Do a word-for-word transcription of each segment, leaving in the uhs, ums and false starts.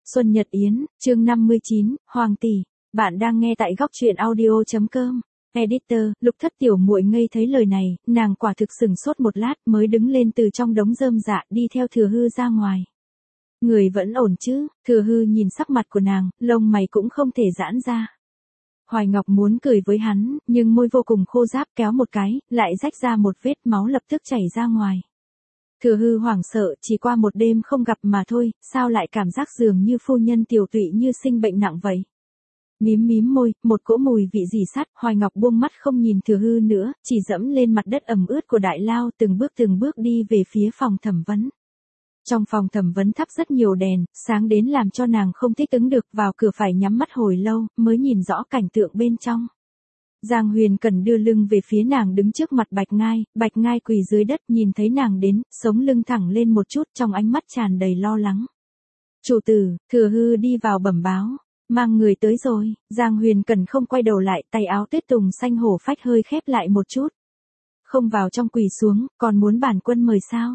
Xuân Nhật Yến, chương năm mươi chín, Hoàng tỷ, bạn đang nghe tại góc truyện audio chấm com. Editor, Lục Thất tiểu muội ngây thấy lời này, nàng quả thực sửng sốt một lát mới đứng lên từ trong đống rơm rạ đi theo Thừa Hư ra ngoài. Người vẫn ổn chứ? Thừa Hư nhìn sắc mặt của nàng, lông mày cũng không thể giãn ra. Hoài Ngọc muốn cười với hắn, nhưng môi vô cùng khô ráp, kéo một cái, lại rách ra một vết máu lập tức chảy ra ngoài. Thừa Hư hoảng sợ, chỉ qua một đêm không gặp mà thôi, sao lại cảm giác dường như phu nhân tiểu tụy như sinh bệnh nặng vậy. Mím mím môi, một cỗ mùi vị rỉ sắt, Hoài Ngọc buông mắt không nhìn Thừa Hư nữa, chỉ dẫm lên mặt đất ẩm ướt của đại lao, từng bước từng bước đi về phía phòng thẩm vấn. Trong phòng thẩm vấn thắp rất nhiều đèn, sáng đến làm cho nàng không thích ứng được, vào cửa phải nhắm mắt hồi lâu, mới nhìn rõ cảnh tượng bên trong. Giang Huyền Cần đưa lưng về phía nàng đứng trước mặt Bạch Ngai, Bạch Ngai quỳ dưới đất nhìn thấy nàng đến, sống lưng thẳng lên một chút, trong ánh mắt tràn đầy lo lắng. Chủ tử, Thừa Hư đi vào bẩm báo, mang người tới rồi. Giang Huyền Cần không quay đầu lại, tay áo tuyết tùng xanh hổ phách hơi khép lại một chút. Không vào trong quỳ xuống, còn muốn bản quân mời sao?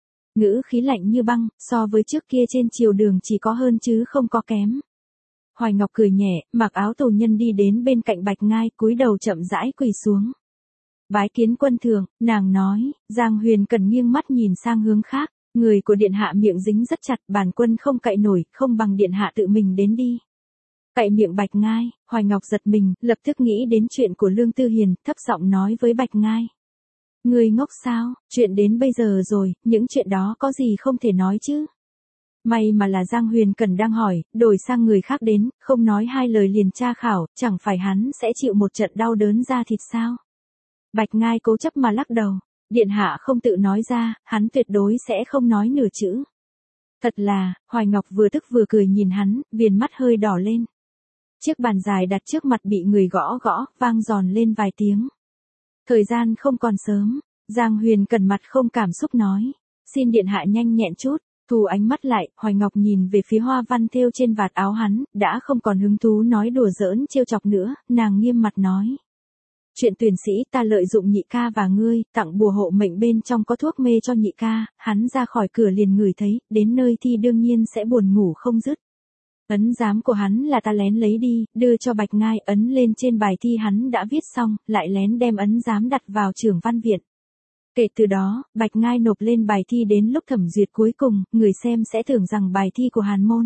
Ngữ khí lạnh như băng, so với trước kia trên triều đường chỉ có hơn chứ không có kém. Hoài Ngọc cười nhẹ, mặc áo tù nhân đi đến bên cạnh Bạch Ngai, cúi đầu chậm rãi quỳ xuống. Bái kiến quân thượng, nàng nói. Giang Huyền Cần nghiêng mắt nhìn sang hướng khác, người của điện hạ miệng dính rất chặt, bản quân không cậy nổi, không bằng điện hạ tự mình đến đi. Cậy miệng Bạch Ngai, Hoài Ngọc giật mình, lập tức nghĩ đến chuyện của Lương Tư Hiền, thấp giọng nói với Bạch Ngai. Người ngốc sao, chuyện đến bây giờ rồi, những chuyện đó có gì không thể nói chứ. May mà là Giang Huyền Cần đang hỏi, đổi sang người khác đến, không nói hai lời liền tra khảo, chẳng phải hắn sẽ chịu một trận đau đớn da thịt sao. Bạch Ngai cố chấp mà lắc đầu, điện hạ không tự nói ra, hắn tuyệt đối sẽ không nói nửa chữ. Thật là, Hoài Ngọc vừa tức vừa cười nhìn hắn, viền mắt hơi đỏ lên. Chiếc bàn dài đặt trước mặt bị người gõ gõ, vang giòn lên vài tiếng. Thời gian không còn sớm, Giang Huyền Cần mặt không cảm xúc nói, xin điện hạ nhanh nhẹn chút. Thu ánh mắt lại, Hoài Ngọc nhìn về phía hoa văn thêu trên vạt áo hắn, đã không còn hứng thú nói đùa giỡn trêu chọc nữa, nàng nghiêm mặt nói. Chuyện tuyển sĩ ta lợi dụng nhị ca và ngươi, tặng bùa hộ mệnh bên trong có thuốc mê cho nhị ca, hắn ra khỏi cửa liền ngửi thấy, đến nơi thi đương nhiên sẽ buồn ngủ không dứt. Ấn giám của hắn là ta lén lấy đi, đưa cho Bạch Ngai, ấn lên trên bài thi hắn đã viết xong, lại lén đem ấn giám đặt vào trưởng văn viện. Kể từ đó, Bạch Ngai nộp lên bài thi đến lúc thẩm duyệt cuối cùng, người xem sẽ tưởng rằng bài thi của Hàn Môn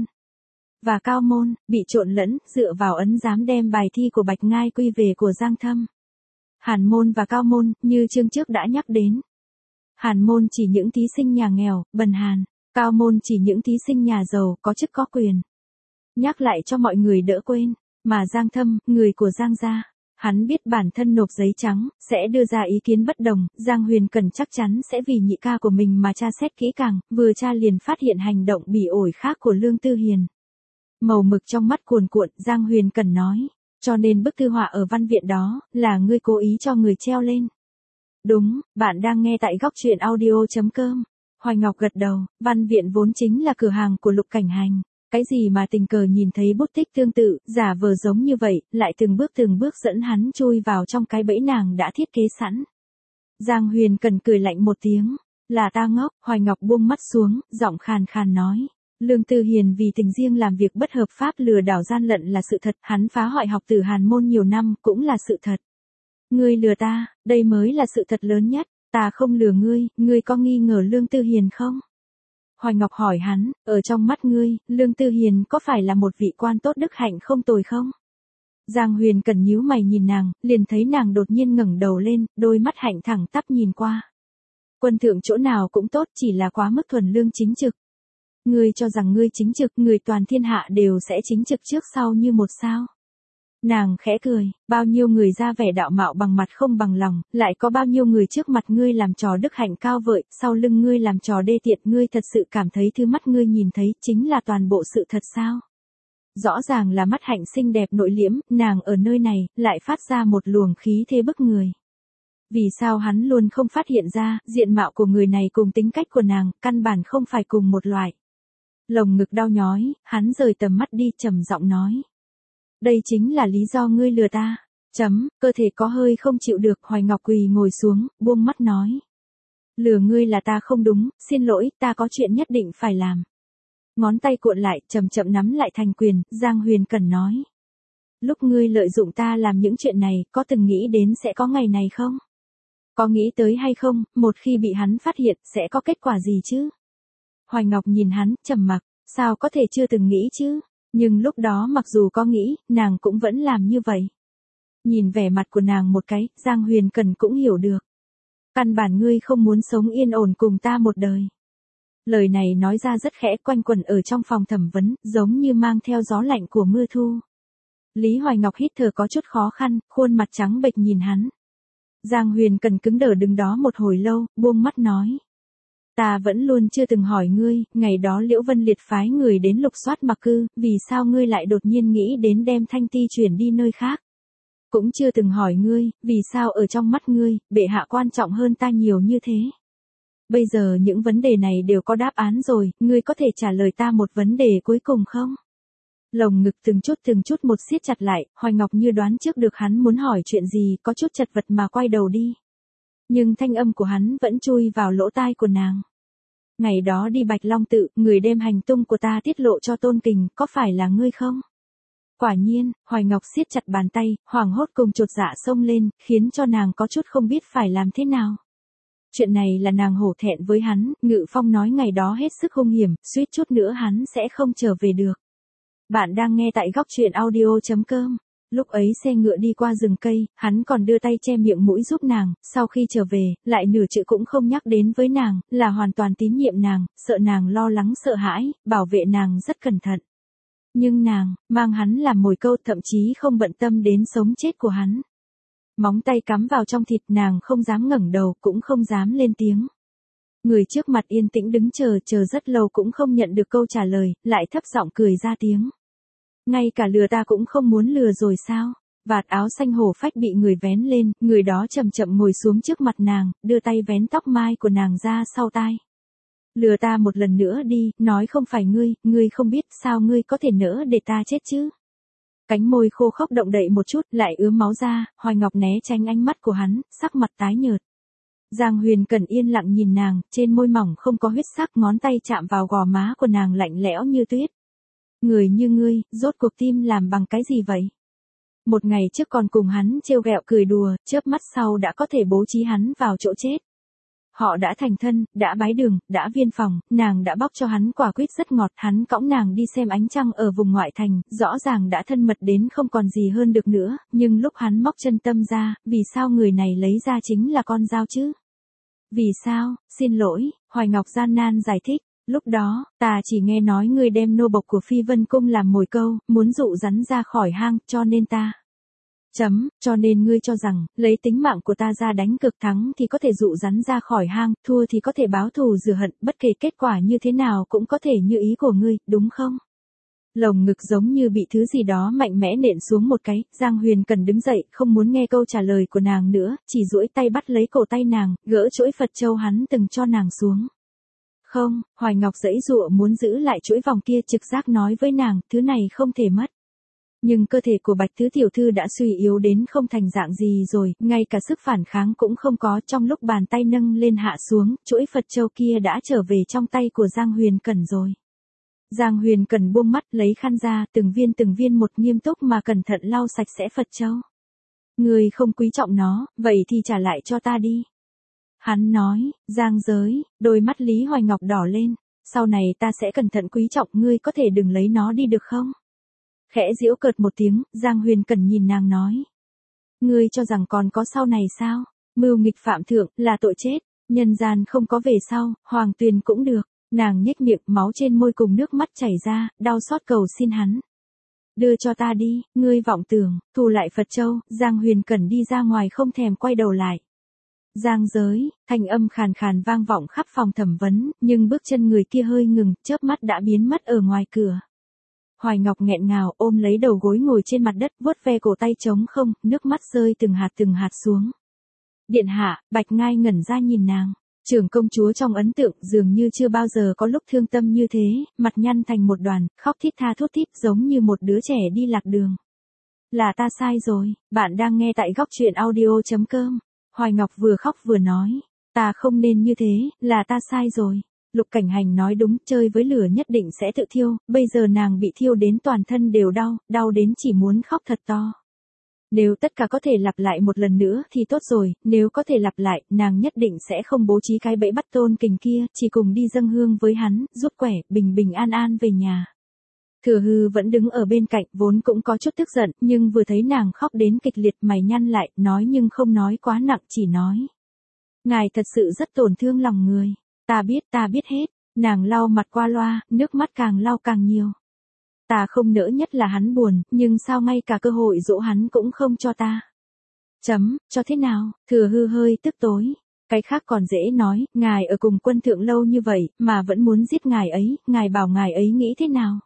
và Cao Môn bị trộn lẫn, dựa vào ấn giám đem bài thi của Bạch Ngai quy về của Giang Thâm. Hàn Môn và Cao Môn, như chương trước đã nhắc đến. Hàn Môn chỉ những thí sinh nhà nghèo, bần hàn, Cao Môn chỉ những thí sinh nhà giàu, có chức có quyền. Nhắc lại cho mọi người đỡ quên, mà Giang Thâm, người của Giang gia. Hắn biết bản thân nộp giấy trắng, sẽ đưa ra ý kiến bất đồng, Giang Huyền Cần chắc chắn sẽ vì nhị ca của mình mà tra xét kỹ càng, vừa tra liền phát hiện hành động bỉ ổi khác của Lương Tư Hiền. Màu mực trong mắt cuồn cuộn, Giang Huyền Cần nói, cho nên bức thư họa ở văn viện đó, là ngươi cố ý cho người treo lên. Đúng, bạn đang nghe tại góc truyện audio chấm com. Hoài Ngọc gật đầu, văn viện vốn chính là cửa hàng của Lục Cảnh Hành. Cái gì mà tình cờ nhìn thấy bút tích tương tự, giả vờ giống như vậy, lại từng bước từng bước dẫn hắn chui vào trong cái bẫy nàng đã thiết kế sẵn. Giang Huyền Cần cười lạnh một tiếng, là ta ngốc. Hoài Ngọc buông mắt xuống, giọng khàn khàn nói. Lương Tư Hiền vì tình riêng làm việc bất hợp pháp lừa đảo gian lận là sự thật, hắn phá hoại học tử Hàn Môn nhiều năm cũng là sự thật. Ngươi lừa ta, đây mới là sự thật lớn nhất, ta không lừa ngươi, ngươi có nghi ngờ Lương Tư Hiền không? Hoài Ngọc hỏi hắn, ở trong mắt ngươi, Lương Tư Hiền có phải là một vị quan tốt đức hạnh không tồi không? Giang Huyền Cần nhíu mày nhìn nàng, liền thấy nàng đột nhiên ngẩng đầu lên, đôi mắt hạnh thẳng tắp nhìn qua. Quân thượng chỗ nào cũng tốt, chỉ là quá mức thuần lương chính trực. Ngươi cho rằng ngươi chính trực, người toàn thiên hạ đều sẽ chính trực trước sau như một sao? Nàng khẽ cười, bao nhiêu người ra vẻ đạo mạo bằng mặt không bằng lòng, lại có bao nhiêu người trước mặt ngươi làm trò đức hạnh cao vợi, sau lưng ngươi làm trò đê tiện, ngươi thật sự cảm thấy thứ mắt ngươi nhìn thấy chính là toàn bộ sự thật sao? Rõ ràng là mắt hạnh xinh đẹp nội liễm, nàng ở nơi này, lại phát ra một luồng khí thế bức người. Vì sao hắn luôn không phát hiện ra, diện mạo của người này cùng tính cách của nàng, căn bản không phải cùng một loại. Lồng ngực đau nhói, hắn rời tầm mắt đi, trầm giọng nói. Đây chính là lý do ngươi lừa ta. Chấm, cơ thể có hơi không chịu được, Hoài Ngọc quỳ ngồi xuống, buông mắt nói. Lừa ngươi là ta không đúng, xin lỗi, ta có chuyện nhất định phải làm. Ngón tay cuộn lại, chậm chậm nắm lại thành quyền, Giang Huyền Cẩn nói. Lúc ngươi lợi dụng ta làm những chuyện này, có từng nghĩ đến sẽ có ngày này không? Có nghĩ tới hay không, một khi bị hắn phát hiện, sẽ có kết quả gì chứ? Hoài Ngọc nhìn hắn, trầm mặc, sao có thể chưa từng nghĩ chứ? Nhưng lúc đó mặc dù có nghĩ, nàng cũng vẫn làm như vậy. Nhìn vẻ mặt của nàng một cái, Giang Huyền Cẩn cũng hiểu được. Căn bản ngươi không muốn sống yên ổn cùng ta một đời. Lời này nói ra rất khẽ, quanh quẩn ở trong phòng thẩm vấn, giống như mang theo gió lạnh của mưa thu. Lý Hoài Ngọc hít thở có chút khó khăn, khuôn mặt trắng bệch nhìn hắn. Giang Huyền Cẩn cứng đờ đứng đó một hồi lâu, buông mắt nói. Ta vẫn luôn chưa từng hỏi ngươi, ngày đó Liễu Vân Liệt phái người đến lục soát Mạc Cư, vì sao ngươi lại đột nhiên nghĩ đến đem Thanh Ti chuyển đi nơi khác? Cũng chưa từng hỏi ngươi, vì sao ở trong mắt ngươi, bệ hạ quan trọng hơn ta nhiều như thế? Bây giờ những vấn đề này đều có đáp án rồi, ngươi có thể trả lời ta một vấn đề cuối cùng không? Lồng ngực từng chút từng chút một siết chặt lại, Hoài Ngọc như đoán trước được hắn muốn hỏi chuyện gì, có chút chật vật mà quay đầu đi. Nhưng thanh âm của hắn vẫn chui vào lỗ tai của nàng. Ngày đó đi Bạch Long Tự, người đem hành tung của ta tiết lộ cho Tôn Kình, có phải là ngươi không? Quả nhiên, Hoài Ngọc siết chặt bàn tay, hoảng hốt cùng chột dạ xông lên, khiến cho nàng có chút không biết phải làm thế nào. Chuyện này là nàng hổ thẹn với hắn, Ngự Phong nói ngày đó hết sức hung hiểm, suýt chút nữa hắn sẽ không trở về được. Bạn đang nghe tại góc truyện audio chấm com. Lúc ấy xe ngựa đi qua rừng cây, hắn còn đưa tay che miệng mũi giúp nàng, sau khi trở về, lại nửa chữ cũng không nhắc đến với nàng, là hoàn toàn tín nhiệm nàng, sợ nàng lo lắng sợ hãi, bảo vệ nàng rất cẩn thận. Nhưng nàng, mang hắn làm mồi câu, thậm chí không bận tâm đến sống chết của hắn. Móng tay cắm vào trong thịt, nàng không dám ngẩng đầu, cũng không dám lên tiếng. Người trước mặt yên tĩnh đứng chờ, chờ rất lâu cũng không nhận được câu trả lời, lại thấp giọng cười ra tiếng. Ngay cả lừa ta cũng không muốn lừa rồi sao? Vạt áo xanh hổ phách bị người vén lên, người đó chậm chậm ngồi xuống trước mặt nàng, đưa tay vén tóc mai của nàng ra sau tai. Lừa ta một lần nữa đi, nói không phải ngươi, ngươi không biết sao ngươi có thể nỡ để ta chết chứ? Cánh môi khô khốc động đậy một chút, lại ướm máu ra, Hoài Ngọc né tránh ánh mắt của hắn, sắc mặt tái nhợt. Giang Huyền Cẩn yên lặng nhìn nàng, trên môi mỏng không có huyết sắc, ngón tay chạm vào gò má của nàng lạnh lẽo như tuyết. Người như ngươi, rốt cuộc tim làm bằng cái gì vậy? Một ngày trước còn cùng hắn trêu ghẹo cười đùa, chớp mắt sau đã có thể bố trí hắn vào chỗ chết. Họ đã thành thân, đã bái đường, đã viên phòng, nàng đã bóc cho hắn quả quýt rất ngọt, hắn cõng nàng đi xem ánh trăng ở vùng ngoại thành, rõ ràng đã thân mật đến không còn gì hơn được nữa, nhưng lúc hắn móc chân tâm ra, vì sao người này lấy ra chính là con dao chứ? Vì sao, xin lỗi, Hoài Ngọc gian nan giải thích, lúc đó, ta chỉ nghe nói ngươi đem nô bộc của Phi Vân Cung làm mồi câu, muốn dụ rắn ra khỏi hang, cho nên ta... Chấm, cho nên ngươi cho rằng, lấy tính mạng của ta ra đánh cực, thắng thì có thể dụ rắn ra khỏi hang, thua thì có thể báo thù rửa hận, bất kể kết quả như thế nào cũng có thể như ý của ngươi, đúng không? Lồng ngực giống như bị thứ gì đó mạnh mẽ nện xuống một cái, Giang Huyền Cẩn đứng dậy, không muốn nghe câu trả lời của nàng nữa, chỉ duỗi tay bắt lấy cổ tay nàng, gỡ chuỗi Phật châu hắn từng cho nàng xuống. Không, Hoài Ngọc giãy giụa muốn giữ lại chuỗi vòng kia, trực giác nói với nàng, thứ này không thể mất. Nhưng cơ thể của Bạch Tứ Tiểu Thư đã suy yếu đến không thành dạng gì rồi, ngay cả sức phản kháng cũng không có, trong lúc bàn tay nâng lên hạ xuống, chuỗi Phật châu kia đã trở về trong tay của Giang Huyền Cẩn rồi. Giang Huyền Cẩn buông mắt lấy khăn ra, từng viên từng viên một nghiêm túc mà cẩn thận lau sạch sẽ Phật châu. Người không quý trọng nó, vậy thì trả lại cho ta đi. Hắn nói, Giang giới, đôi mắt Lý Hoài Ngọc đỏ lên, sau này ta sẽ cẩn thận quý trọng, ngươi có thể đừng lấy nó đi được không? Khẽ giễu cợt một tiếng, Giang Huyền Cẩn nhìn nàng nói. Ngươi cho rằng còn có sau này sao? Mưu nghịch phạm thượng, là tội chết, nhân gian không có về sau, hoàng tuyền cũng được. Nàng nhếch miệng, máu trên môi cùng nước mắt chảy ra, đau xót cầu xin hắn. Đưa cho ta đi, ngươi vọng tưởng, thu lại Phật châu, Giang Huyền Cẩn đi ra ngoài không thèm quay đầu lại. Giang giới, thanh âm khàn khàn vang vọng khắp phòng thẩm vấn, nhưng bước chân người kia hơi ngừng, chớp mắt đã biến mất ở ngoài cửa. Hoài Ngọc nghẹn ngào ôm lấy đầu gối ngồi trên mặt đất, vuốt ve cổ tay trống không, nước mắt rơi từng hạt từng hạt xuống. Điện hạ, Bạch Ngai ngẩn ra nhìn nàng. Trưởng công chúa trong ấn tượng dường như chưa bao giờ có lúc thương tâm như thế, mặt nhăn thành một đoàn, khóc thít tha thút thít giống như một đứa trẻ đi lạc đường. Là ta sai rồi, bạn đang nghe tại góc truyện audio chấm com. Hoài Ngọc vừa khóc vừa nói, ta không nên như thế, là ta sai rồi. Lục Cảnh Hành nói đúng, chơi với lửa nhất định sẽ tự thiêu, bây giờ nàng bị thiêu đến toàn thân đều đau, đau đến chỉ muốn khóc thật to. Nếu tất cả có thể lặp lại một lần nữa thì tốt rồi, nếu có thể lặp lại, nàng nhất định sẽ không bố trí cái bẫy bắt Tôn Kình kia, chỉ cùng đi dâng hương với hắn, rút quẻ, bình bình an an về nhà. Thừa Hư vẫn đứng ở bên cạnh, vốn cũng có chút tức giận, nhưng vừa thấy nàng khóc đến kịch liệt mày nhăn lại, nói nhưng không nói quá nặng, chỉ nói. Ngài thật sự rất tổn thương lòng người. Ta biết, ta biết hết. Nàng lau mặt qua loa, nước mắt càng lau càng nhiều. Ta không nỡ nhất là hắn buồn, nhưng sao ngay cả cơ hội dỗ hắn cũng không cho ta. Chấm, cho thế nào? Thừa Hư hơi tức tối. Cái khác còn dễ nói, ngài ở cùng quân thượng lâu như vậy, mà vẫn muốn giết ngài ấy, ngài bảo ngài ấy nghĩ thế nào?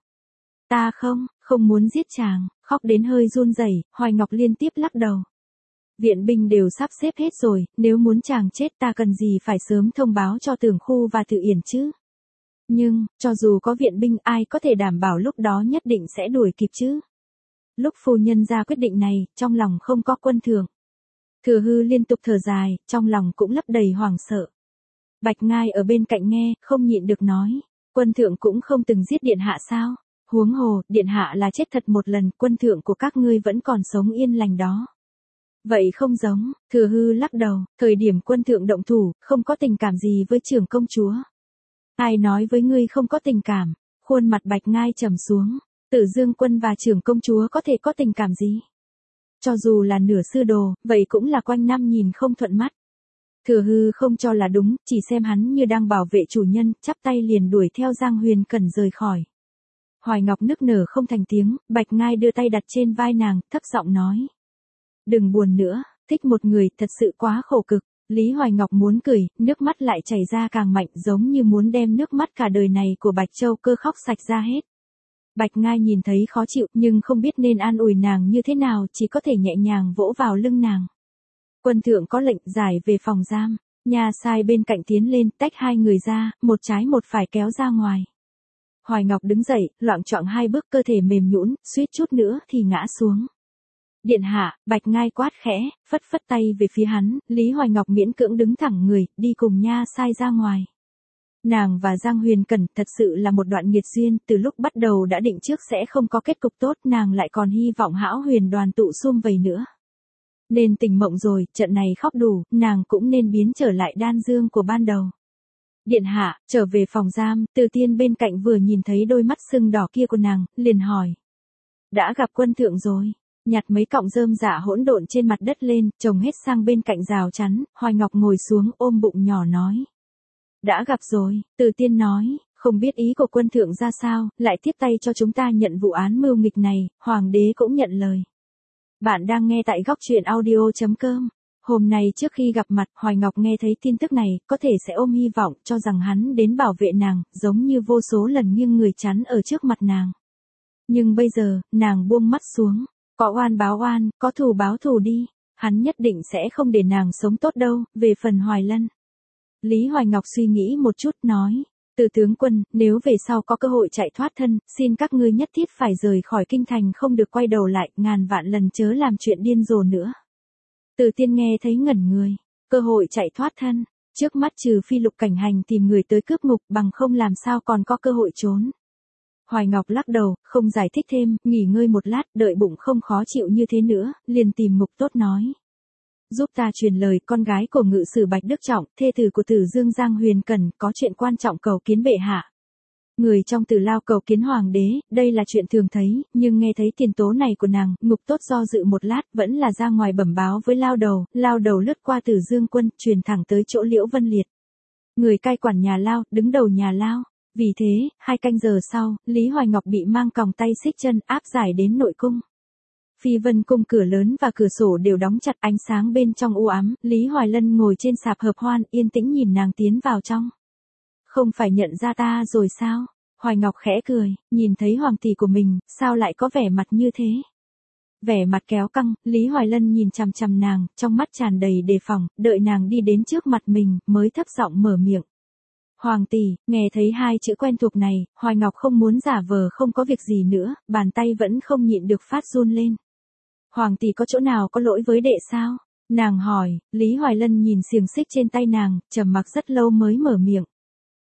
Ta không, không muốn giết chàng, khóc đến hơi run rẩy, Hoài Ngọc liên tiếp lắc đầu. Viện binh đều sắp xếp hết rồi, nếu muốn chàng chết ta cần gì phải sớm thông báo cho Tưởng Khu và Tự Yển chứ? Nhưng, cho dù có viện binh ai có thể đảm bảo lúc đó nhất định sẽ đuổi kịp chứ? Lúc phu nhân ra quyết định này, trong lòng không có quân thượng. Thừa Hư liên tục thở dài, trong lòng cũng lấp đầy hoảng sợ. Bạch Ngai ở bên cạnh nghe, không nhịn được nói. Quân thượng cũng không từng giết điện hạ sao? Huống hồ, điện hạ là chết thật một lần, quân thượng của các ngươi vẫn còn sống yên lành đó. Vậy không giống, Thừa Hư lắc đầu, thời điểm quân thượng động thủ, không có tình cảm gì với trưởng công chúa. Ai nói với ngươi không có tình cảm? Khuôn mặt Bạch Ngai trầm xuống, Tử Dương quân và trưởng công chúa có thể có tình cảm gì? Cho dù là nửa sư đồ, vậy cũng là quanh năm nhìn không thuận mắt. Thừa Hư không cho là đúng, chỉ xem hắn như đang bảo vệ chủ nhân, chắp tay liền đuổi theo Giang Huyền Cẩn rời khỏi. Hoài Ngọc nức nở không thành tiếng, Bạch Ngai đưa tay đặt trên vai nàng, thấp giọng nói. Đừng buồn nữa, thích một người thật sự quá khổ cực. Lý Hoài Ngọc muốn cười, nước mắt lại chảy ra càng mạnh giống như muốn đem nước mắt cả đời này của Bạch Châu Cơ khóc sạch ra hết. Bạch Ngai nhìn thấy khó chịu nhưng không biết nên an ủi nàng như thế nào, chỉ có thể nhẹ nhàng vỗ vào lưng nàng. Quân thượng có lệnh giải về phòng giam, nhà sai bên cạnh tiến lên tách hai người ra, một trái một phải kéo ra ngoài. Hoài Ngọc đứng dậy, loạng choạng hai bước cơ thể mềm nhũn, suýt chút nữa thì ngã xuống. Điện hạ, Bạch Ngai quát khẽ, phất phất tay về phía hắn, Lý Hoài Ngọc miễn cưỡng đứng thẳng người, đi cùng nha sai ra ngoài. Nàng và Giang Huyền Cẩn thật sự là một đoạn nghiệt duyên, từ lúc bắt đầu đã định trước sẽ không có kết cục tốt, nàng lại còn hy vọng Hão Huyền đoàn tụ sum vầy nữa. Nên tỉnh mộng rồi, trận này khóc đủ, nàng cũng nên biến trở lại đan dương của ban đầu. Điện hạ, trở về phòng giam, Từ Tiên bên cạnh vừa nhìn thấy đôi mắt sưng đỏ kia của nàng, liền hỏi. Đã gặp quân thượng rồi. Nhặt mấy cọng rơm rạ hỗn độn trên mặt đất lên, chồng hết sang bên cạnh rào chắn, Hoài Ngọc ngồi xuống ôm bụng nhỏ nói. Đã gặp rồi, Từ Tiên nói, không biết ý của quân thượng ra sao, lại tiếp tay cho chúng ta nhận vụ án mưu nghịch này, hoàng đế cũng nhận lời. Bạn đang nghe tại góc truyện audio chấm com. Hôm nay trước khi gặp mặt, Hoài Ngọc nghe thấy tin tức này, có thể sẽ ôm hy vọng, cho rằng hắn đến bảo vệ nàng, giống như vô số lần nghiêng người chắn ở trước mặt nàng. Nhưng bây giờ, nàng buông mắt xuống. Có oan báo oan, có thù báo thù đi, hắn nhất định sẽ không để nàng sống tốt đâu, về phần Hoài Lân. Lý Hoài Ngọc suy nghĩ một chút, nói, Từ tướng quân, nếu về sau có cơ hội chạy thoát thân, xin các ngươi nhất thiết phải rời khỏi kinh thành không được quay đầu lại, ngàn vạn lần chớ làm chuyện điên rồ nữa. Từ Tiên nghe thấy ngẩn người, cơ hội chạy thoát thân, trước mắt trừ phi Lục Cảnh Hành tìm người tới cướp ngục, bằng không làm sao còn có cơ hội trốn. Hoài Ngọc lắc đầu, không giải thích thêm, nghỉ ngơi một lát, đợi bụng không khó chịu như thế nữa, liền tìm Mục Tốt nói. Giúp ta truyền lời con gái của ngự sử Bạch Đức Trọng, thê tử của Tử Dương Giang Huyền Cẩn, có chuyện quan trọng cầu kiến bệ hạ. Người trong Tử Lao cầu kiến hoàng đế, đây là chuyện thường thấy, nhưng nghe thấy tiền tố này của nàng, Mục Tốt do dự một lát, vẫn là ra ngoài bẩm báo với Lao Đầu, Lao Đầu lướt qua Tử Dương quân, truyền thẳng tới chỗ Liễu Vân Liệt. Người cai quản nhà Lao, đứng đầu nhà Lao. Vì thế, hai canh giờ sau, Lý Hoài Ngọc bị mang còng tay xích chân áp giải đến nội cung. Phi Vân cung cửa lớn và cửa sổ đều đóng chặt, ánh sáng bên trong u ám, Lý Hoài Lân ngồi trên sạp hợp hoan, yên tĩnh nhìn nàng tiến vào trong. Không phải nhận ra ta rồi sao? Hoài Ngọc khẽ cười, nhìn thấy hoàng tỷ của mình, sao lại có vẻ mặt như thế? Vẻ mặt kéo căng, Lý Hoài Lân nhìn chằm chằm nàng, trong mắt tràn đầy đề phòng, đợi nàng đi đến trước mặt mình, mới thấp giọng mở miệng. Hoàng tỷ, nghe thấy hai chữ quen thuộc này, Hoài Ngọc không muốn giả vờ không có việc gì nữa, bàn tay vẫn không nhịn được phát run lên. Hoàng tỷ có chỗ nào có lỗi với đệ sao? Nàng hỏi, Lý Hoài Lân nhìn xiềng xích trên tay nàng, trầm mặc rất lâu mới mở miệng.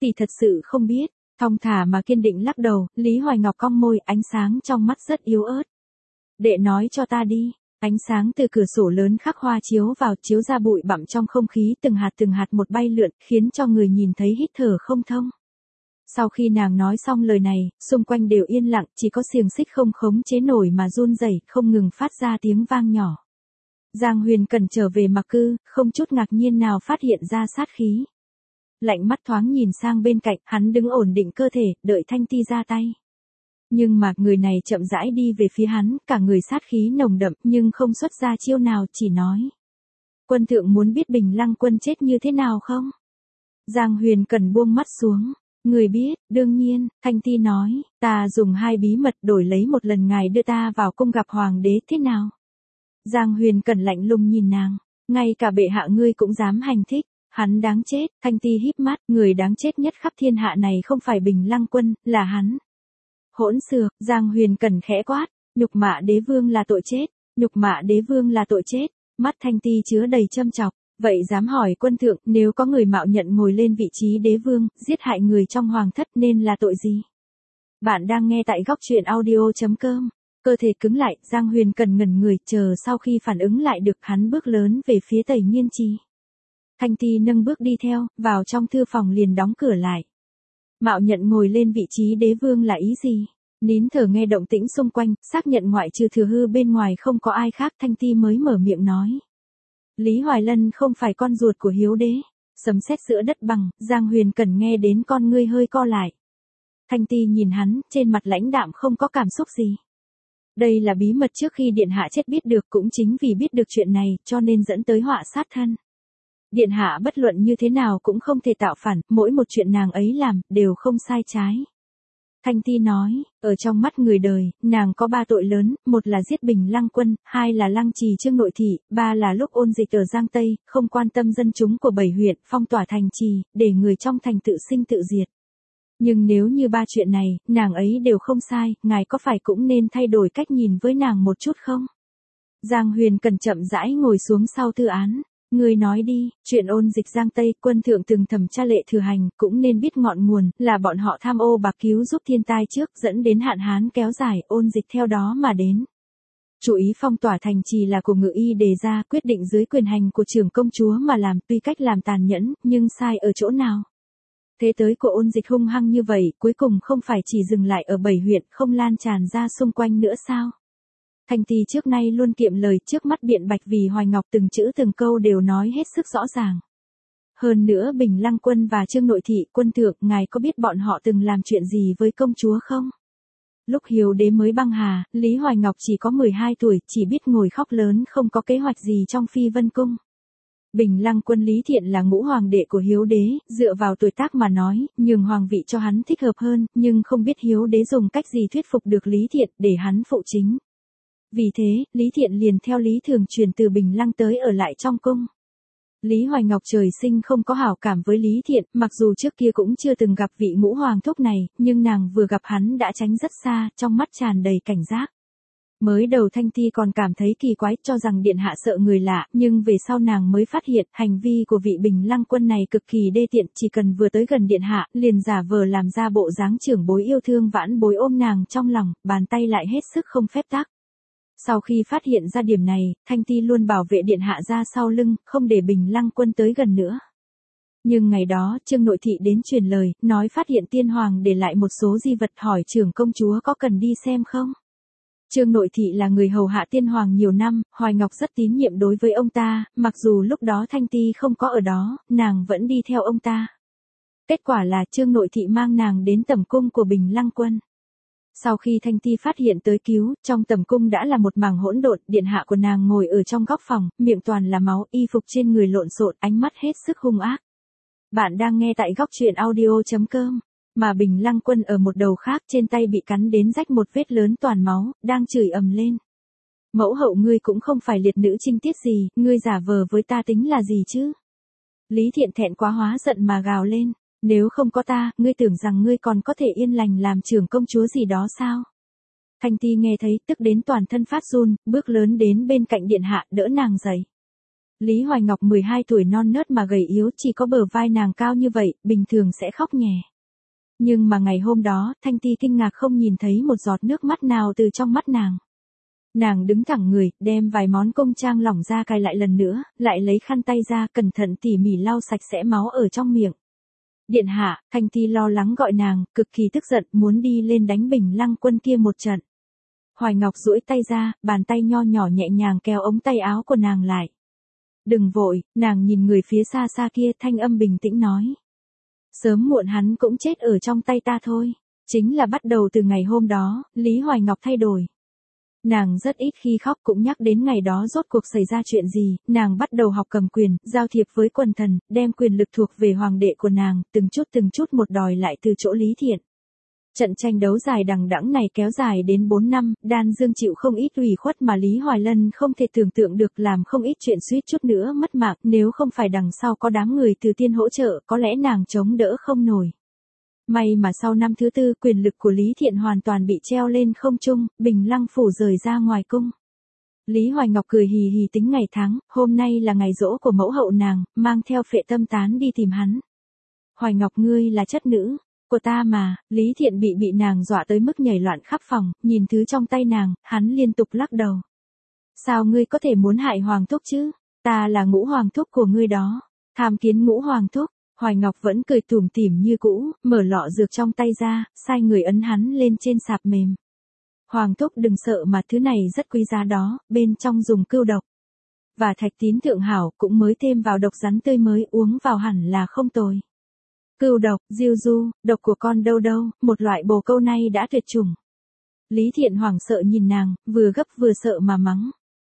Tỷ thật sự không biết. Thong thả mà kiên định lắc đầu, Lý Hoài Ngọc cong môi, ánh sáng trong mắt rất yếu ớt. Đệ nói cho ta đi. Ánh sáng từ cửa sổ lớn khắc hoa chiếu vào, chiếu ra bụi bặm trong không khí, từng hạt từng hạt một bay lượn, khiến cho người nhìn thấy hít thở không thông. Sau khi nàng nói xong lời này, xung quanh đều yên lặng, chỉ có xiềng xích không khống chế nổi mà run rẩy, không ngừng phát ra tiếng vang nhỏ. Giang Huyền Cẩn trở về mặc cư, không chút ngạc nhiên nào phát hiện ra sát khí. Lạnh mắt thoáng nhìn sang bên cạnh, hắn đứng ổn định cơ thể, đợi Thanh Ti ra tay. Nhưng mà người này chậm rãi đi về phía hắn, cả người sát khí nồng đậm, nhưng không xuất ra chiêu nào, chỉ nói. Quân thượng muốn biết Bình Lăng Quân chết như thế nào không? Giang Huyền Cẩn buông mắt xuống. Người biết, đương nhiên, Thanh Ti nói, ta dùng hai bí mật đổi lấy một lần ngài đưa ta vào cung gặp hoàng đế thế nào? Giang Huyền Cẩn lạnh lùng nhìn nàng, ngay cả bệ hạ ngươi cũng dám hành thích, hắn đáng chết. Thanh Ti híp mắt, người đáng chết nhất khắp thiên hạ này không phải Bình Lăng Quân, là hắn. Hỗn xược, Giang Huyền Cẩn khẽ quát, nhục mạ đế vương là tội chết, nhục mạ đế vương là tội chết. Mắt Thanh Ti chứa đầy châm chọc, vậy dám hỏi quân thượng, nếu có người mạo nhận ngồi lên vị trí đế vương, giết hại người trong hoàng thất nên là tội gì? Bạn đang nghe tại góc truyện audio chấm com. Cơ thể cứng lại, Giang Huyền Cẩn ngẩn người, chờ sau khi phản ứng lại được, hắn bước lớn về phía Tẩy Nghiên Trì. Thanh Ti nâng bước đi theo, vào trong thư phòng liền đóng cửa lại. Mạo nhận ngồi lên vị trí đế vương là ý gì? Nín thở nghe động tĩnh xung quanh, xác nhận ngoại trừ Thừa Hư bên ngoài không có ai khác, Thanh Ti mới mở miệng nói. Lý Hoài Lân không phải con ruột của Hiếu đế. Sấm sét giữa đất bằng, Giang Huyền Cẩn nghe đến con ngươi hơi co lại. Thanh Ti nhìn hắn, trên mặt lãnh đạm không có cảm xúc gì. Đây là bí mật trước khi điện hạ chết biết được, cũng chính vì biết được chuyện này, cho nên dẫn tới họa sát thân. Điện hạ bất luận như thế nào cũng không thể tạo phản, mỗi một chuyện nàng ấy làm, đều không sai trái. Thanh Ti nói, ở trong mắt người đời, nàng có ba tội lớn, một là giết Bình Lăng Quân, hai là lăng trì Trương Nội Thị, ba là lúc ôn dịch ở Giang Tây, không quan tâm dân chúng của bảy huyện, phong tỏa thành trì, để người trong thành tự sinh tự diệt. Nhưng nếu như ba chuyện này, nàng ấy đều không sai, ngài có phải cũng nên thay đổi cách nhìn với nàng một chút không? Giang Huyền Cẩn chậm rãi ngồi xuống sau thư án. Người nói đi, chuyện ôn dịch Giang Tây, quân thượng từng thẩm tra Lệ Thừa Hành, cũng nên biết ngọn nguồn, là bọn họ tham ô bạc cứu giúp thiên tai trước, dẫn đến hạn hán kéo dài, ôn dịch theo đó mà đến. Chủ ý phong tỏa thành trì là của Ngự Y đề ra, quyết định dưới quyền hành của trưởng công chúa mà làm, tuy cách làm tàn nhẫn, nhưng sai ở chỗ nào? Thế tới của ôn dịch hung hăng như vậy, cuối cùng không phải chỉ dừng lại ở bảy huyện, không lan tràn ra xung quanh nữa sao? Thanh Ti trước nay luôn kiệm lời, trước mắt biện bạch vì Hoài Ngọc từng chữ từng câu đều nói hết sức rõ ràng. Hơn nữa Bình Lăng Quân và Trương Nội Thị, quân thượng, ngài có biết bọn họ từng làm chuyện gì với công chúa không? Lúc Hiếu đế mới băng hà, Lý Hoài Ngọc chỉ có mười hai tuổi, chỉ biết ngồi khóc lớn, không có kế hoạch gì trong Phi Vân Cung. Bình Lăng Quân Lý Thiện là ngũ hoàng đệ của Hiếu đế, dựa vào tuổi tác mà nói, nhường hoàng vị cho hắn thích hợp hơn, nhưng không biết Hiếu đế dùng cách gì thuyết phục được Lý Thiện để hắn phụ chính. Vì thế, Lý Thiện liền theo Lý Thường truyền từ Bình Lăng tới ở lại trong cung. Lý Hoài Ngọc trời sinh không có hảo cảm với Lý Thiện, mặc dù trước kia cũng chưa từng gặp vị ngũ hoàng thúc này, nhưng nàng vừa gặp hắn đã tránh rất xa, trong mắt tràn đầy cảnh giác. Mới đầu Thanh Ti còn cảm thấy kỳ quái, cho rằng điện hạ sợ người lạ, nhưng về sau nàng mới phát hiện, hành vi của vị Bình Lăng Quân này cực kỳ đê tiện, chỉ cần vừa tới gần điện hạ, liền giả vờ làm ra bộ dáng trưởng bối yêu thương vãn bối ôm nàng trong lòng, bàn tay lại hết sức không phép tắc. Sau khi phát hiện ra điểm này, Thanh Ti luôn bảo vệ điện hạ ra sau lưng, không để Bình Lăng Quân tới gần nữa. Nhưng ngày đó, Trương Nội Thị đến truyền lời, nói phát hiện tiên hoàng để lại một số di vật, hỏi trưởng công chúa có cần đi xem không? Trương Nội Thị là người hầu hạ tiên hoàng nhiều năm, Hoài Ngọc rất tín nhiệm đối với ông ta, mặc dù lúc đó Thanh Ti không có ở đó, nàng vẫn đi theo ông ta. Kết quả là Trương Nội Thị mang nàng đến tẩm cung của Bình Lăng Quân. Sau khi Thanh Ti phát hiện tới cứu, trong tẩm cung đã là một mảng hỗn độn, điện hạ của nàng ngồi ở trong góc phòng, miệng toàn là máu, y phục trên người lộn xộn, ánh mắt hết sức hung ác. Bạn đang nghe tại góc truyện audio chấm com. Mà Bình Lăng Quân ở một đầu khác, trên tay bị cắn đến rách một vết lớn toàn máu, đang chửi ầm lên. Mẫu hậu ngươi cũng không phải liệt nữ trinh tiết gì, ngươi giả vờ với ta tính là gì chứ? Lý Thiện thẹn quá hóa giận mà gào lên. Nếu không có ta, ngươi tưởng rằng ngươi còn có thể yên lành làm trưởng công chúa gì đó sao? Thanh Ti nghe thấy, tức đến toàn thân phát run, bước lớn đến bên cạnh điện hạ, đỡ nàng dậy. Lý Hoài Ngọc mười hai tuổi non nớt mà gầy yếu, chỉ có bờ vai nàng cao như vậy, bình thường sẽ khóc nhè. Nhưng mà ngày hôm đó, Thanh Ti kinh ngạc không nhìn thấy một giọt nước mắt nào từ trong mắt nàng. Nàng đứng thẳng người, đem vài món công trang lỏng ra cài lại lần nữa, lại lấy khăn tay ra, cẩn thận tỉ mỉ lau sạch sẽ máu ở trong miệng. Điện hạ, Thanh Ti lo lắng gọi nàng, cực kỳ tức giận, muốn đi lên đánh Bình Lăng Quân kia một trận. Hoài Ngọc duỗi tay ra, bàn tay nho nhỏ nhẹ nhàng kéo ống tay áo của nàng lại. Đừng vội, nàng nhìn người phía xa xa kia, thanh âm bình tĩnh nói. Sớm muộn hắn cũng chết ở trong tay ta thôi. Chính là bắt đầu từ ngày hôm đó, Lý Hoài Ngọc thay đổi. Nàng rất ít khi khóc, cũng nhắc đến ngày đó rốt cuộc xảy ra chuyện gì, nàng bắt đầu học cầm quyền, giao thiệp với quần thần, đem quyền lực thuộc về hoàng đệ của nàng, từng chút từng chút một đòi lại từ chỗ Lý Thiện. Trận tranh đấu dài đằng đẵng này kéo dài đến bốn năm, Đan Dương chịu không ít ủy khuất mà Lý Hoài Lân không thể tưởng tượng được, làm không ít chuyện suýt chút nữa mất mạng, nếu không phải đằng sau có đám người từ tiên hỗ trợ, có lẽ nàng chống đỡ không nổi. May mà sau năm thứ tư, quyền lực của Lý Thiện hoàn toàn bị treo lên không trung, Bình Lăng phủ rời ra ngoài cung. Lý Hoài Ngọc cười hì hì tính ngày tháng, hôm nay là ngày giỗ của mẫu hậu nàng, mang theo Phệ Tâm Tán đi tìm hắn. Hoài Ngọc, ngươi là chất nữ của ta mà. Lý Thiện bị bị nàng dọa tới mức nhảy loạn khắp phòng, nhìn thứ trong tay nàng, hắn liên tục lắc đầu. Sao ngươi có thể muốn hại Hoàng thúc chứ? Ta là Ngũ Hoàng thúc của ngươi đó. Tham kiến Ngũ Hoàng thúc. Hoài Ngọc vẫn cười tủm tỉm như cũ, mở lọ dược trong tay ra, sai người ấn hắn lên trên sạp mềm. Hoàng thúc đừng sợ mà, thứ này rất quý giá đó, bên trong dùng cưu độc. Và thạch tín thượng hảo, cũng mới thêm vào độc rắn tươi mới, uống vào hẳn là không tồi. Cưu độc, diêu du, độc của con đâu đâu, một loại bồ câu này đã tuyệt chủng. Lý Thiện hoảng sợ nhìn nàng, vừa gấp vừa sợ mà mắng.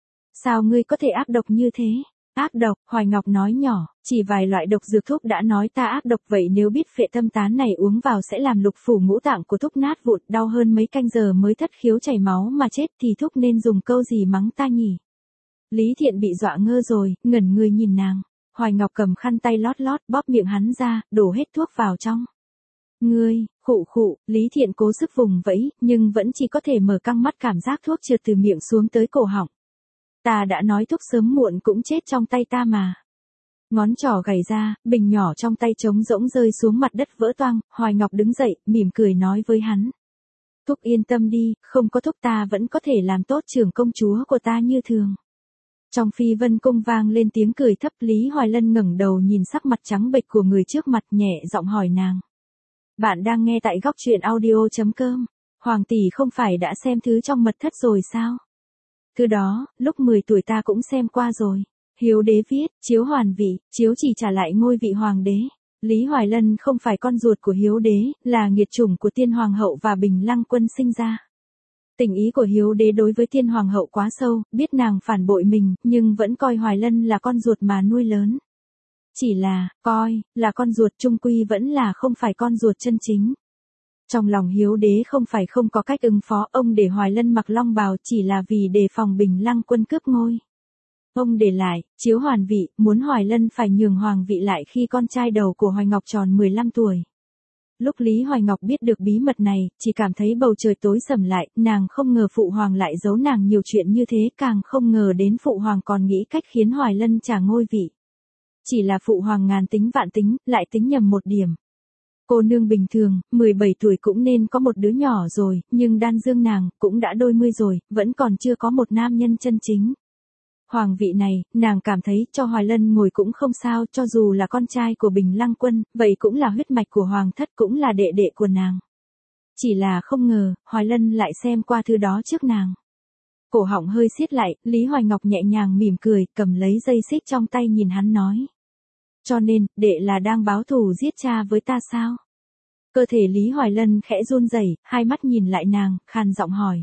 Sao ngươi có thể ác độc như thế? Ác độc, Hoài Ngọc nói nhỏ, chỉ vài loại độc dược thúc đã nói ta ác độc, vậy nếu biết Phệ Tâm Tán này uống vào sẽ làm lục phủ ngũ tạng của thúc nát vụn, đau hơn mấy canh giờ mới thất khiếu chảy máu mà chết, thì thúc nên dùng câu gì mắng ta nhỉ? Lý Thiện bị dọa ngơ rồi, ngẩn người nhìn nàng. Hoài Ngọc cầm khăn tay lót lót, bóp miệng hắn ra, đổ hết thuốc vào trong. Ngươi, khụ khụ, Lý Thiện cố sức vùng vẫy, nhưng vẫn chỉ có thể mở căng mắt, cảm giác thuốc trượt từ miệng xuống tới cổ họng. Ta đã nói thuốc sớm muộn cũng chết trong tay ta mà. Ngón trỏ gảy ra, bình nhỏ trong tay trống rỗng rơi xuống mặt đất vỡ toang. Hoài Ngọc đứng dậy, mỉm cười nói với hắn. Thúc yên tâm đi, không có thúc ta vẫn có thể làm tốt trưởng công chúa của ta như thường. Trong Phi Vân cung vang lên tiếng cười thấp, Lý Hoài Lân ngẩng đầu nhìn sắc mặt trắng bệch của người trước mặt, nhẹ giọng hỏi nàng. Bạn đang nghe tại góc truyện audio chấm com. Hoàng tỷ không phải đã xem thứ trong mật thất rồi sao? Thứ đó, lúc mười tuổi ta cũng xem qua rồi. Hiếu đế viết, chiếu hoàn vị, chiếu chỉ trả lại ngôi vị hoàng đế. Lý Hoài Lân không phải con ruột của Hiếu đế, là nghiệt chủng của Tiên Hoàng hậu và Bình Lăng Quân sinh ra. Tình ý của Hiếu đế đối với Tiên Hoàng hậu quá sâu, biết nàng phản bội mình, nhưng vẫn coi Hoài Lân là con ruột mà nuôi lớn. Chỉ là, coi, là con ruột trung quy vẫn là không phải con ruột chân chính. Trong lòng Hiếu đế không phải không có cách ứng phó, ông để Hoài Lân mặc long bào chỉ là vì đề phòng Bình Lăng Quân cướp ngôi. Ông để lại, chiếu hoàn vị, muốn Hoài Lân phải nhường hoàng vị lại khi con trai đầu của Hoài Ngọc tròn mười lăm tuổi. Lúc Lý Hoài Ngọc biết được bí mật này, chỉ cảm thấy bầu trời tối sầm lại, nàng không ngờ Phụ Hoàng lại giấu nàng nhiều chuyện như thế, càng không ngờ đến Phụ Hoàng còn nghĩ cách khiến Hoài Lân trả ngôi vị. Chỉ là Phụ Hoàng ngàn tính vạn tính, lại tính nhầm một điểm. Cô nương bình thường, mười bảy tuổi cũng nên có một đứa nhỏ rồi, nhưng Đan Dương nàng, cũng đã đôi mươi rồi, vẫn còn chưa có một nam nhân chân chính. Hoàng vị này, nàng cảm thấy cho Hoài Lân ngồi cũng không sao, cho dù là con trai của Bình Lăng Quân, vậy cũng là huyết mạch của Hoàng thất, cũng là đệ đệ của nàng. Chỉ là không ngờ, Hoài Lân lại xem qua thứ đó trước nàng. Cổ họng hơi siết lại, Lý Hoài Ngọc nhẹ nhàng mỉm cười, cầm lấy dây xích trong tay nhìn hắn nói. Cho nên, đệ là đang báo thù giết cha với ta sao? Cơ thể Lý Hoài Lân khẽ run rẩy, hai mắt nhìn lại nàng, khàn giọng hỏi.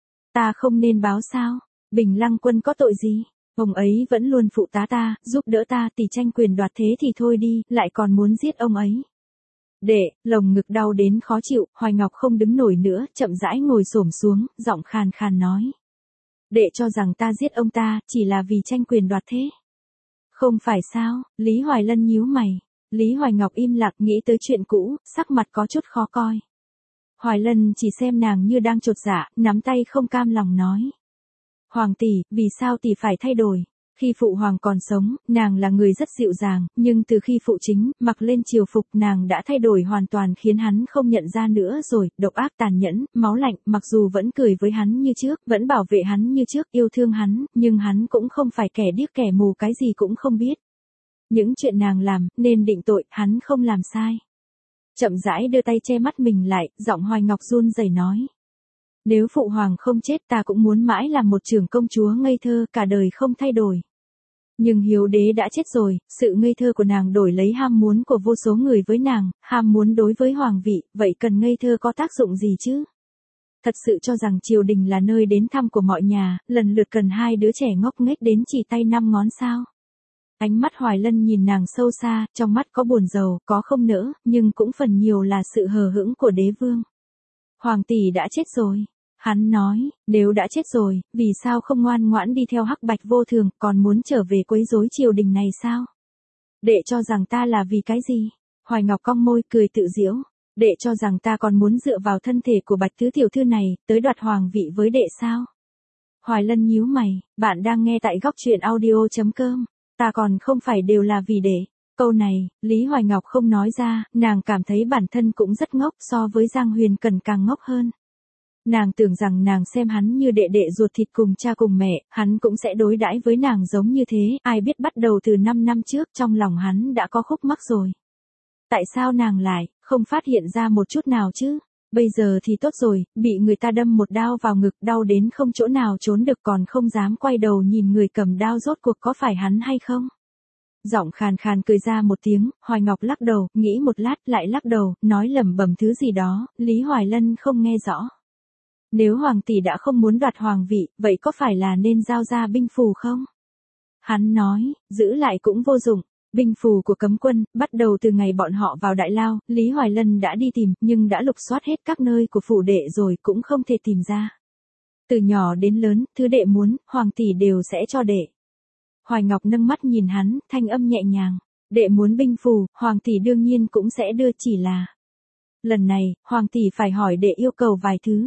Ta không nên báo sao? Bình Lăng Quân có tội gì? Ông ấy vẫn luôn phụ tá ta, giúp đỡ ta, tỷ tranh quyền đoạt thế thì thôi đi, lại còn muốn giết ông ấy. Đệ, lồng ngực đau đến khó chịu, Hoài Ngọc không đứng nổi nữa, chậm rãi ngồi xổm xuống, giọng khàn khàn nói. Đệ cho rằng ta giết ông ta, chỉ là vì tranh quyền đoạt thế. Không phải sao? Lý Hoài Lân nhíu mày. Lý Hoài Ngọc im lặng, nghĩ tới chuyện cũ, sắc mặt có chút khó coi. Hoài Lân chỉ xem nàng như đang chột dạ, nắm tay không cam lòng nói. Hoàng tỷ, vì sao tỷ phải thay đổi? Khi phụ hoàng còn sống, nàng là người rất dịu dàng, nhưng từ khi phụ chính, mặc lên triều phục nàng đã thay đổi hoàn toàn khiến hắn không nhận ra nữa rồi, độc ác tàn nhẫn, máu lạnh, mặc dù vẫn cười với hắn như trước, vẫn bảo vệ hắn như trước, yêu thương hắn, nhưng hắn cũng không phải kẻ điếc kẻ mù cái gì cũng không biết. Những chuyện nàng làm, nên định tội, hắn không làm sai. Chậm rãi đưa tay che mắt mình lại, giọng Hoài Ngọc run rẩy nói. Nếu phụ hoàng không chết ta cũng muốn mãi làm một trưởng công chúa ngây thơ, cả đời không thay đổi. Nhưng hiếu đế đã chết rồi, sự ngây thơ của nàng đổi lấy ham muốn của vô số người với nàng, ham muốn đối với hoàng vị, vậy cần ngây thơ có tác dụng gì chứ? Thật sự cho rằng triều đình là nơi đến thăm của mọi nhà, lần lượt cần hai đứa trẻ ngốc nghếch đến chỉ tay năm ngón sao? Ánh mắt Hoài Lân nhìn nàng sâu xa, trong mắt có buồn rầu, có không nỡ, nhưng cũng phần nhiều là sự hờ hững của đế vương. Hoàng tỷ đã chết rồi. Hắn nói, nếu đã chết rồi, vì sao không ngoan ngoãn đi theo Hắc Bạch Vô Thường, còn muốn trở về quấy rối triều đình này sao? Đệ cho rằng ta là vì cái gì? Hoài Ngọc cong môi cười tự giễu. Đệ cho rằng ta còn muốn dựa vào thân thể của Bạch Tứ tiểu thư này, tới đoạt hoàng vị với đệ sao? Hoài Lân nhíu mày, bạn đang nghe tại góc truyện audio chấm com. Ta còn không phải đều là vì đệ. Câu này, Lý Hoài Ngọc không nói ra, nàng cảm thấy bản thân cũng rất ngốc, so với Giang Huyền Cần càng ngốc hơn. Nàng tưởng rằng nàng xem hắn như đệ đệ ruột thịt cùng cha cùng mẹ, hắn cũng sẽ đối đãi với nàng giống như thế, ai biết bắt đầu từ năm năm trước trong lòng hắn đã có khúc mắc rồi. Tại sao nàng lại không phát hiện ra một chút nào chứ? Bây giờ thì tốt rồi, bị người ta đâm một đao vào ngực, đau đến không chỗ nào trốn được, còn không dám quay đầu nhìn người cầm đao rốt cuộc có phải hắn hay không? Giọng khàn khàn cười ra một tiếng, Hoài Ngọc lắc đầu, nghĩ một lát lại lắc đầu, nói lẩm bẩm thứ gì đó, Lý Hoài Lân không nghe rõ. Nếu hoàng tỷ đã không muốn đoạt hoàng vị, vậy có phải là nên giao ra binh phù không? Hắn nói, giữ lại cũng vô dụng. Binh phù của cấm quân, bắt đầu từ ngày bọn họ vào Đại Lao, Lý Hoài Lân đã đi tìm, nhưng đã lục soát hết các nơi của phủ đệ rồi cũng không thể tìm ra. Từ nhỏ đến lớn, thứ đệ muốn, hoàng tỷ đều sẽ cho đệ. Hoài Ngọc nâng mắt nhìn hắn, thanh âm nhẹ nhàng. Đệ muốn binh phù, hoàng tỷ đương nhiên cũng sẽ đưa, chỉ là. Lần này, hoàng tỷ phải hỏi đệ yêu cầu vài thứ.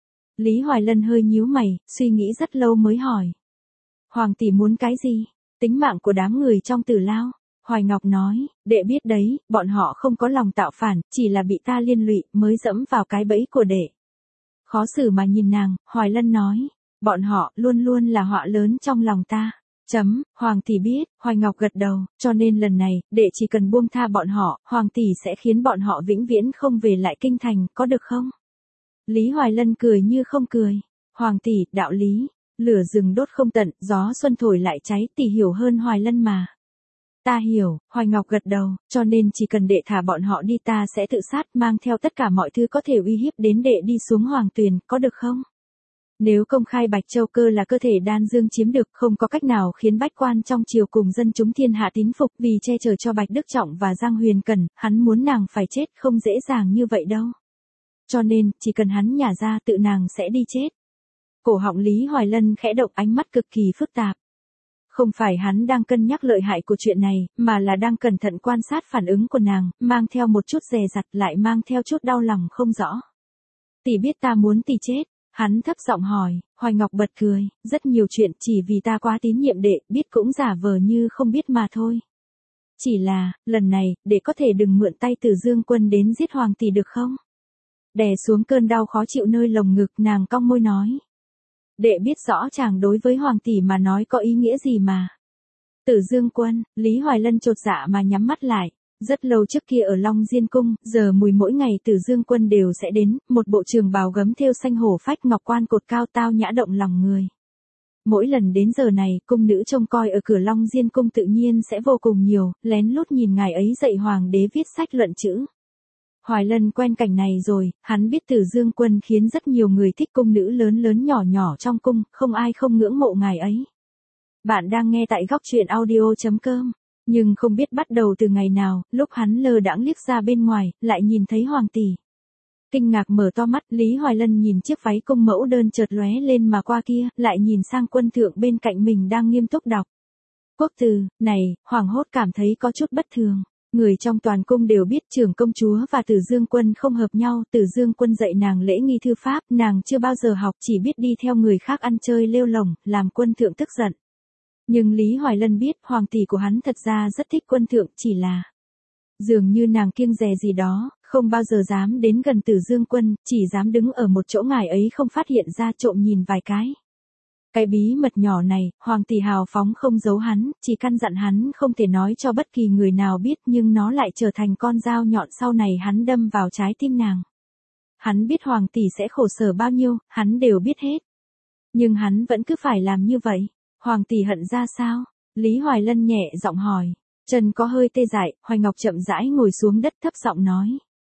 Lý Hoài Lân hơi nhíu mày, suy nghĩ rất lâu mới hỏi. Hoàng tỷ muốn cái gì? Tính mạng của đám người trong Tử Lao. Hoài Ngọc nói, đệ biết đấy, bọn họ không có lòng tạo phản, chỉ là bị ta liên lụy, mới dẫm vào cái bẫy của đệ. Khó xử mà nhìn nàng, Hoài Lân nói, bọn họ luôn luôn là họa lớn trong lòng ta. Chấm, Hoàng tỷ biết, Hoài Ngọc gật đầu, cho nên lần này, đệ chỉ cần buông tha bọn họ, Hoàng tỷ sẽ khiến bọn họ vĩnh viễn không về lại kinh thành, có được không? Lý Hoài Lân cười như không cười. Hoàng tỷ, đạo lý, lửa rừng đốt không tận, gió xuân thổi lại cháy, tỷ hiểu hơn Hoài Lân mà. Ta hiểu, Hoài Ngọc gật đầu, cho nên chỉ cần đệ thả bọn họ đi ta sẽ tự sát, mang theo tất cả mọi thứ có thể uy hiếp đến đệ đi xuống hoàng tuyền, có được không? Nếu công khai Bạch Châu Cơ là cơ thể đan dương chiếm được, không có cách nào khiến bách quan trong triều cùng dân chúng thiên hạ tín phục, vì che chở cho Bạch Đức Trọng và Giang Huyền Cần, hắn muốn nàng phải chết không dễ dàng như vậy đâu. Cho nên, chỉ cần hắn nhả ra tự nàng sẽ đi chết. Cổ họng Lý Hoài Lân khẽ động, ánh mắt cực kỳ phức tạp. Không phải hắn đang cân nhắc lợi hại của chuyện này, mà là đang cẩn thận quan sát phản ứng của nàng, mang theo một chút dè dặt lại mang theo chút đau lòng không rõ. Tỷ biết ta muốn tỷ chết. Hắn thấp giọng hỏi, Hoài Ngọc bật cười, rất nhiều chuyện chỉ vì ta quá tín nhiệm đệ, biết cũng giả vờ như không biết mà thôi. Chỉ là, lần này, đệ có thể đừng mượn tay Tử Dương Quân đến giết hoàng tỷ được không? Đè xuống cơn đau khó chịu nơi lồng ngực, nàng cong môi nói. Đệ biết rõ chàng đối với hoàng tỷ mà nói có ý nghĩa gì mà. Tử Dương Quân, Lý Hoài Lân chột dạ mà nhắm mắt lại. Rất lâu trước kia ở Long Diên Cung, giờ mùi mỗi ngày Tử Dương Quân đều sẽ đến, một bộ trường bào gấm thêu xanh hổ phách ngọc quan cột cao tao nhã động lòng người. Mỗi lần đến giờ này, cung nữ trông coi ở cửa Long Diên Cung tự nhiên sẽ vô cùng nhiều, lén lút nhìn ngài ấy dạy hoàng đế viết sách luận chữ. Hoài Lân quen cảnh này rồi, hắn biết Tử Dương Quân khiến rất nhiều người thích cung nữ lớn lớn nhỏ nhỏ trong cung, không ai không ngưỡng mộ ngài ấy. Bạn đang nghe tại góc truyện audio chấm com. Nhưng không biết bắt đầu từ ngày nào, lúc hắn lơ đãng liếc ra bên ngoài, lại nhìn thấy hoàng tỷ. Kinh ngạc mở to mắt, Lý Hoài Lân nhìn chiếc váy cung mẫu đơn chợt lóe lên mà qua kia, lại nhìn sang quân thượng bên cạnh mình đang nghiêm túc đọc. Quốc từ, này, hoàng hốt cảm thấy có chút bất thường. Người trong toàn cung đều biết trưởng công chúa và Tử Dương Quân không hợp nhau, Tử Dương Quân dạy nàng lễ nghi thư pháp, nàng chưa bao giờ học, chỉ biết đi theo người khác ăn chơi lêu lổng, làm quân thượng tức giận. Nhưng Lý Hoài Lân biết hoàng tỷ của hắn thật ra rất thích quân thượng, chỉ là dường như nàng kiêng dè gì đó, không bao giờ dám đến gần Tử Dương Quân, chỉ dám đứng ở một chỗ ngài ấy không phát hiện ra trộm nhìn vài cái. Cái bí mật nhỏ này, hoàng tỷ hào phóng không giấu hắn, chỉ căn dặn hắn không thể nói cho bất kỳ người nào biết, nhưng nó lại trở thành con dao nhọn sau này hắn đâm vào trái tim nàng. Hắn biết hoàng tỷ sẽ khổ sở bao nhiêu, hắn đều biết hết. Nhưng hắn vẫn cứ phải làm như vậy. Hoàng tỷ hận ra sao? Lý Hoài Lân nhẹ giọng hỏi. Chân có hơi tê dại, Hoài Ngọc chậm rãi ngồi xuống đất thấp giọng nói.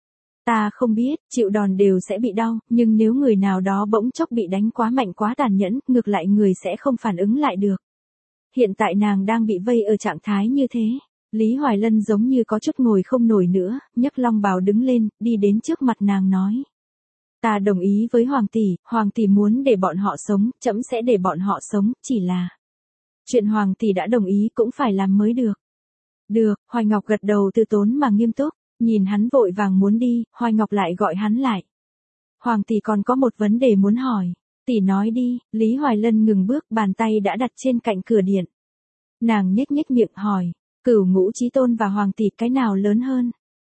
Ta không biết, chịu đòn đều sẽ bị đau, nhưng nếu người nào đó bỗng chốc bị đánh quá mạnh quá tàn nhẫn, ngược lại người sẽ không phản ứng lại được. Hiện tại nàng đang bị vây ở trạng thái như thế. Lý Hoài Lân giống như có chút ngồi không nổi nữa, nhấc long bào đứng lên, đi đến trước mặt nàng nói. Ta đồng ý với Hoàng tỷ, Hoàng tỷ muốn để bọn họ sống, trẫm sẽ để bọn họ sống, chỉ là chuyện Hoàng tỷ đã đồng ý cũng phải làm mới được. Được, Hoài Ngọc gật đầu từ tốn mà nghiêm túc, nhìn hắn vội vàng muốn đi, Hoài Ngọc lại gọi hắn lại. Hoàng tỷ còn có một vấn đề muốn hỏi, tỷ nói đi, Lý Hoài Lân ngừng bước, bàn tay đã đặt trên cạnh cửa điện. Nàng nhếch nhếch miệng hỏi, Cửu Ngũ Chí Tôn và Hoàng tỷ cái nào lớn hơn?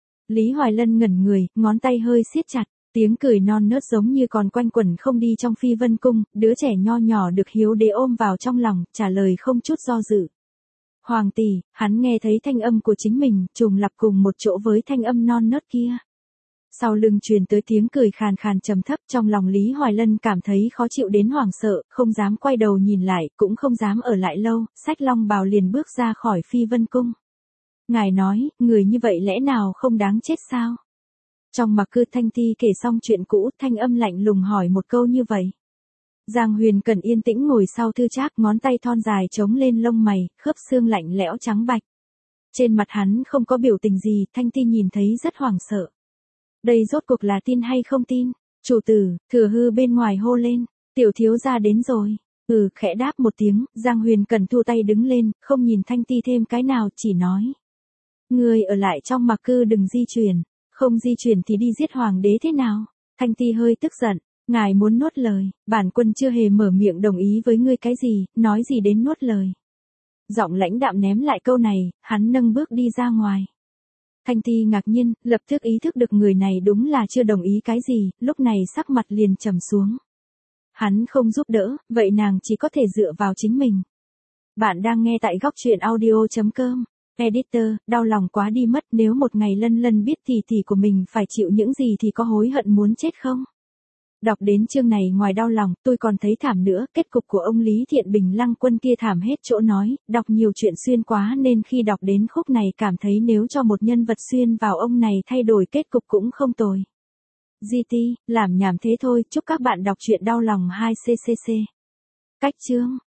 Lý Hoài Lân ngẩn người, ngón tay hơi siết chặt. Tiếng cười non nớt giống như còn quanh quẩn không đi trong Phi Vân Cung, đứa trẻ nho nhỏ được hiếu đế ôm vào trong lòng, trả lời không chút do dự. Hoàng tỷ, hắn nghe thấy thanh âm của chính mình, trùng lặp cùng một chỗ với thanh âm non nớt kia. Sau lưng truyền tới tiếng cười khàn khàn trầm thấp, trong lòng Lý Hoài Lân cảm thấy khó chịu đến hoảng sợ, không dám quay đầu nhìn lại, cũng không dám ở lại lâu, xách long bào liền bước ra khỏi Phi Vân Cung. Ngài nói, người như vậy lẽ nào không đáng chết sao? Trong Mạc Cư Thanh Ti kể xong chuyện cũ, thanh âm lạnh lùng hỏi một câu như vậy. Giang Huyền Cần yên tĩnh ngồi sau thư trác, ngón tay thon dài chống lên lông mày, khớp xương lạnh lẽo trắng bạch. Trên mặt hắn không có biểu tình gì, Thanh Ti nhìn thấy rất hoảng sợ. Đây rốt cuộc là tin hay không tin? Chủ tử, Thừa Hư bên ngoài hô lên, tiểu thiếu gia đến rồi. Ừ, khẽ đáp một tiếng, Giang Huyền Cần thu tay đứng lên, không nhìn Thanh Ti thêm cái nào, chỉ nói. Ngươi ở lại trong Mạc Cư đừng di chuyển. Không di chuyển thì đi giết hoàng đế thế nào? Thanh Ti hơi tức giận, ngài muốn nuốt lời, bản quân chưa hề mở miệng đồng ý với ngươi cái gì, nói gì đến nuốt lời. Giọng lãnh đạm ném lại câu này, hắn nâng bước đi ra ngoài. Thanh Ti ngạc nhiên, lập tức ý thức được người này đúng là chưa đồng ý cái gì, lúc này sắc mặt liền trầm xuống. Hắn không giúp đỡ, vậy nàng chỉ có thể dựa vào chính mình. Bạn đang nghe tại góc truyện audio chấm com. Editor, đau lòng quá đi mất, nếu một ngày Lân Lân biết tỷ tỷ của mình phải chịu những gì thì có hối hận muốn chết không? Đọc đến chương này ngoài đau lòng, tôi còn thấy thảm nữa, kết cục của ông Lý Thiện Bình Lăng Quân kia thảm hết chỗ nói, đọc nhiều chuyện xuyên quá nên khi đọc đến khúc này cảm thấy nếu cho một nhân vật xuyên vào ông này thay đổi kết cục cũng không tồi. giê tê, làm nhảm thế thôi, chúc các bạn đọc truyện đau lòng hai xê xê xê. Cách chương